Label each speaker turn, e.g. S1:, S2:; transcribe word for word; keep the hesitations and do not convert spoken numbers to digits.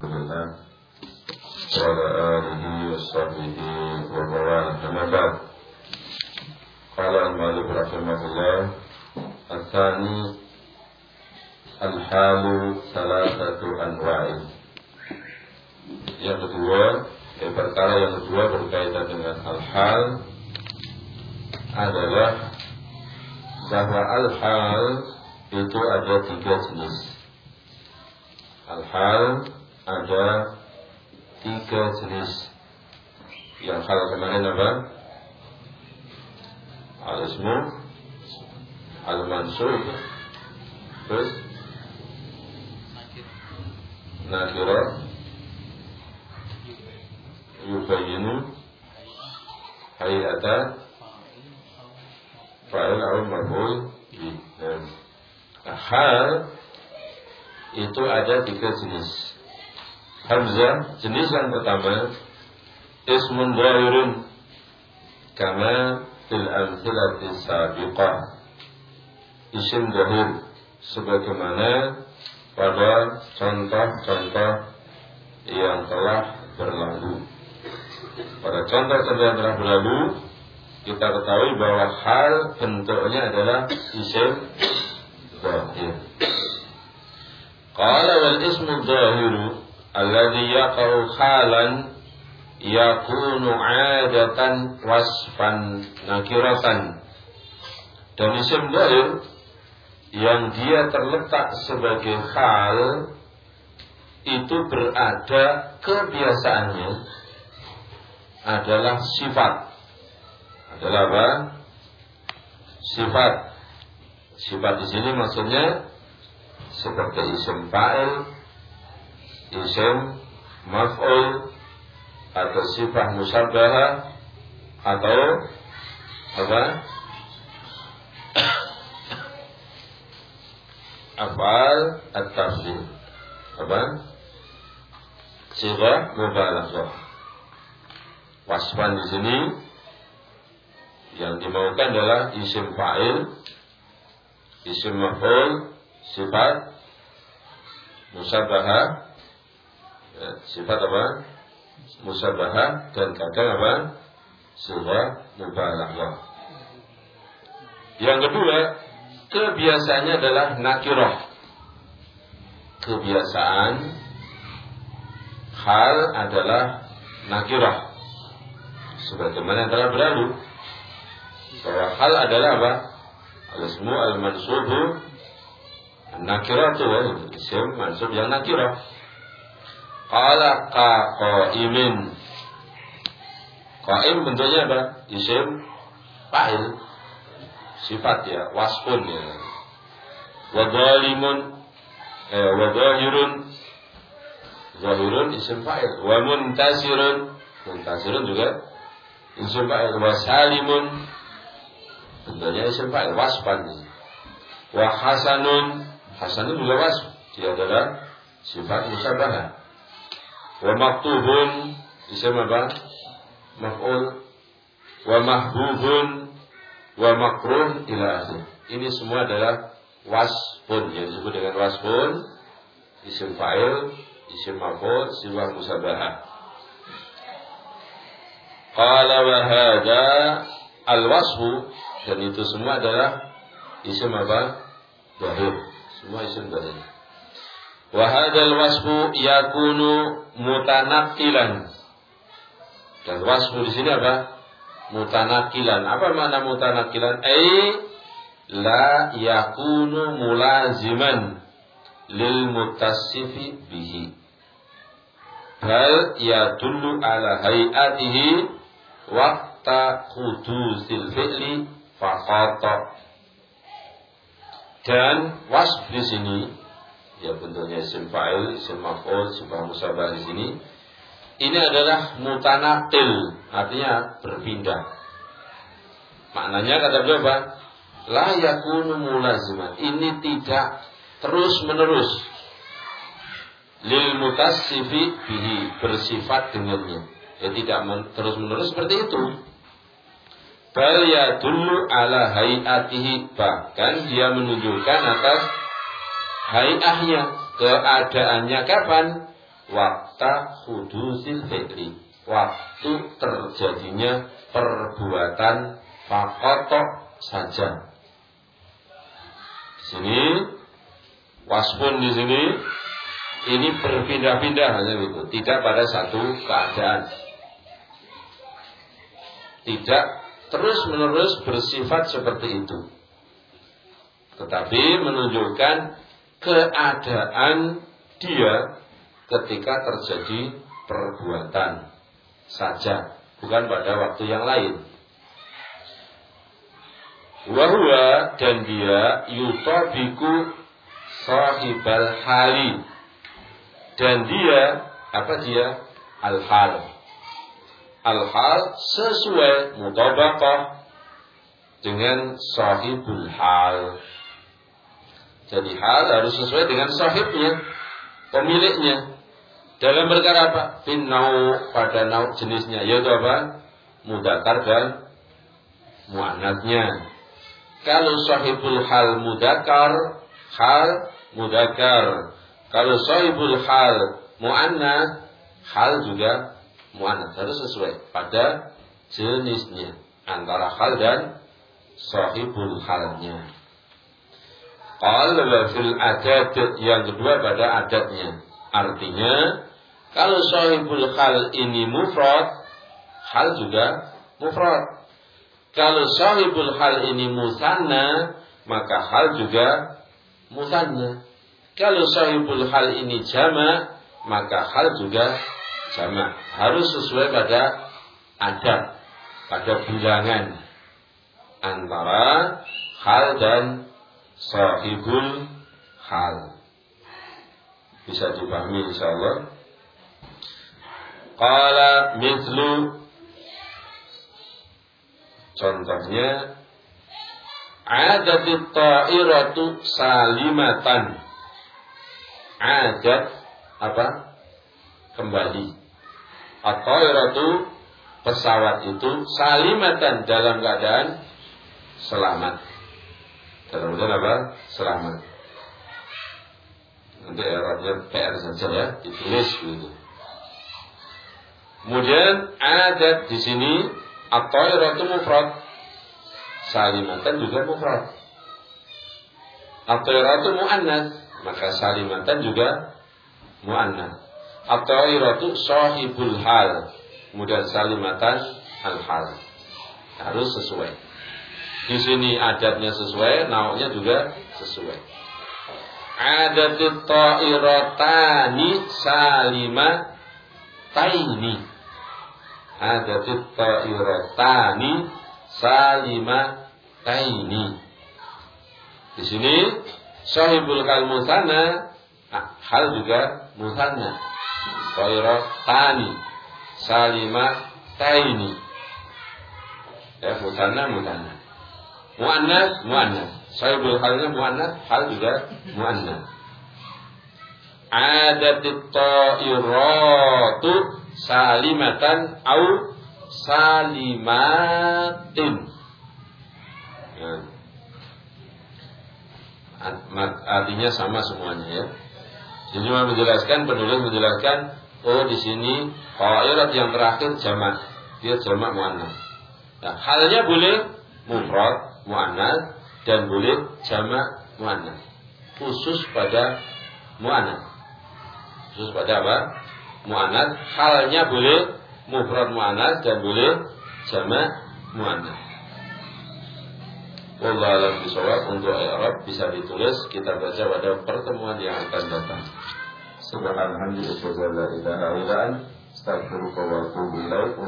S1: Alhamdulillah wa ala alihi wa sahbihi wa bawala amma ba'd. Qala al-mu'allif rahimahullah, al-thani al-halu salasatu anwa'in. Yang kedua, eh, perkara yang kedua berkaitan dengan al-hal adalah bahwa al-hal itu ada tiga jenis. Al-hal ada tiga jenis. Yang hal kemarin apa? Al-ismu, al-mansub, terus nakirah, yubayyinu hayata fa'il au maf'ul bih. Nah, hal itu ada tiga jenis. Hamzah, jenis yang pertama ismun dhahirun kama fil amthilati sabiqah, isim dhahir sebagaimana pada contoh-contoh yang telah berlalu. Pada contoh-contoh yang telah berlalu kita ketahui bahwa hal bentuknya adalah isim dhahir. Qala wal ismu dhahiru alladhi yaqa'u halan yakunu 'adatan wasfan nakiratan. Dan isim dhahir yang dia terletak sebagai hal itu berada kebiasaannya adalah sifat. Adalah apa? Sifat. Sifat di sini maksudnya seperti isim fa'il, isim maf'ul, atau sifat musyabbahah, atau apa? Af'al at-tafdhil. Apa? Sighah mubalaghah. Wasfan di sini yang dimaukan adalah isim fa'il, isim maf'ul, sifat musyabbahah, ya, sifat apa? Musyabbahah, dan kadang apa? Sighah mubalaghah. Yang kedua, kebiasaannya adalah nakirah. Kebiasaan hal adalah nakirah. Sebagaimana yang telah berlalu bahwa hal adalah apa? Al-ismu al-mansubu nakiratu, isim mansub yang nakirah. Qala qa'imin. Qa'im bentuknya apa? Isim fa'il, sifat ya, wasfun ya. Wa dhalimun, eh, wa dhahirun, dhahirun isim fa'il. Wa muntasirun, muntasirun juga isim fa'il. Wa salimun bentuknya isim fa'il, wasfan. Wa hasanun, hasanun juga wasf, dia adalah sifat musyabbahah. Wa maktubun isim apa? Maf'ul. Wa mahbubun wa makruh ila akhir. Ini semua adalah wasfun, yang disebut dengan wasfun, isim fa'il, isim maf'ul, sifat musyabbahah. Qala wa hadha al-wasfu, dan itu semua adalah isim apa? Dhahir, semua isim dhahir. Wa hadzal wasfu yakunu mutanaqqilan. Dan wasfu di sini apa? Mutanaqqilan. Apa makna mutanaqqilan? Ai la yakunu mulaziman lil muttassifi bihi, bal yadullu ala hayatihi waqta hudusil fi'li faqata. Dan wasf di sini ya bentuknya isim fa'il, isim maf'ul, sifat musyabbah di sini. Ini adalah mutanaqil, artinya berpindah. Maknanya kata beliau apa? La yakunu mulaziman. Ini tidak terus menerus lil mutassifi bihi, bersifat dengannya. Ya tidak terus menerus seperti itu. Bal yadullu ala hayatihi, bahkan dia menunjukkan atas hayahnya, keadaannya kapan? waktu hudusil fi'li, waktu terjadinya perbuatan faqata saja. Di sini wasfun di sini ini berpindah-pindah hanya itu, tidak pada satu keadaan, tidak terus-menerus bersifat seperti itu, tetapi menunjukkan keadaan dia ketika terjadi perbuatan saja, bukan pada waktu yang lain. Wahwa, dan dia yutabiku sahibal hali, dan dia apa dia al-hal. Al-hal sesuai mutabaqah dengan sahibul hal. Jadi hal harus sesuai dengan sahibnya, pemiliknya. Dalam perkara apa? Fin nau, pada nau jenisnya, yaitu apa? Mudzakkar dan muannats-nya. Kalau sahibul hal mudzakkar, hal mudzakkar. Kalau sahibul hal muannats, hal juga muannats, harus sesuai pada jenisnya, antara hal dan sahibul halnya. Qal wa fil adat, yang kedua pada adatnya. Artinya kalau sahibul hal ini mufrad, hal juga mufrad. Kalau sahibul hal ini musanna, maka hal juga musanna. Kalau sahibul hal ini jama', maka hal juga jama'. Harus sesuai pada adat, pada bilangan antara hal dan sahibul hal. Bisa dipahami insyaallah. Qala mithlu, contohnya adatit ta'iratu salimatan. Adat apa? Kembali. At-ta'iratu pesawat itu salimatan dalam keadaan selamat. Dalam keadaan apa? Selamat. Nanti i'rabnya P R saja ya, ditulis gitu. Kemudian adat di sini at-ta'iratu mufrad, salimatan juga mufrad. At-ta'iratu muannats, maka salimatan juga muannats. At-ta'iratu sahibul hal, kemudian salimatan al-hal. Harus sesuai. Di sini adatnya sesuai, nau'nya juga sesuai. Adatut ta'iratani salimataini. Adatut ta'iratani salimataini. Di sini sahibul hal musanna, hal juga musanna. Ta'iratani salimataini. Ya, musanna musanna. Muannats muannats. Sahibul halnya muannats, hal juga muannats. Adatit ta'iratu salimatan au salimatin. Ya. Artinya sama semuanya ya. Jadi cuma menjelaskan, penulis menjelaskan, oh di sini ta'irat yang terakhir jamak, dia jamak muannats. Nah, halnya boleh mufrad muannats dan boleh jamak muannats. Khusus pada muannats. Khusus pada apa? Muannats. Halnya boleh mufrad muannats dan boleh jamak muannats. Wallahu a'lam bishawab. Untuk i'rab bisa ditulis, kita baca pada pertemuan yang akan datang. Subhanallah, la ilaha illa anta, astaghfiruka wa atubu ilaik.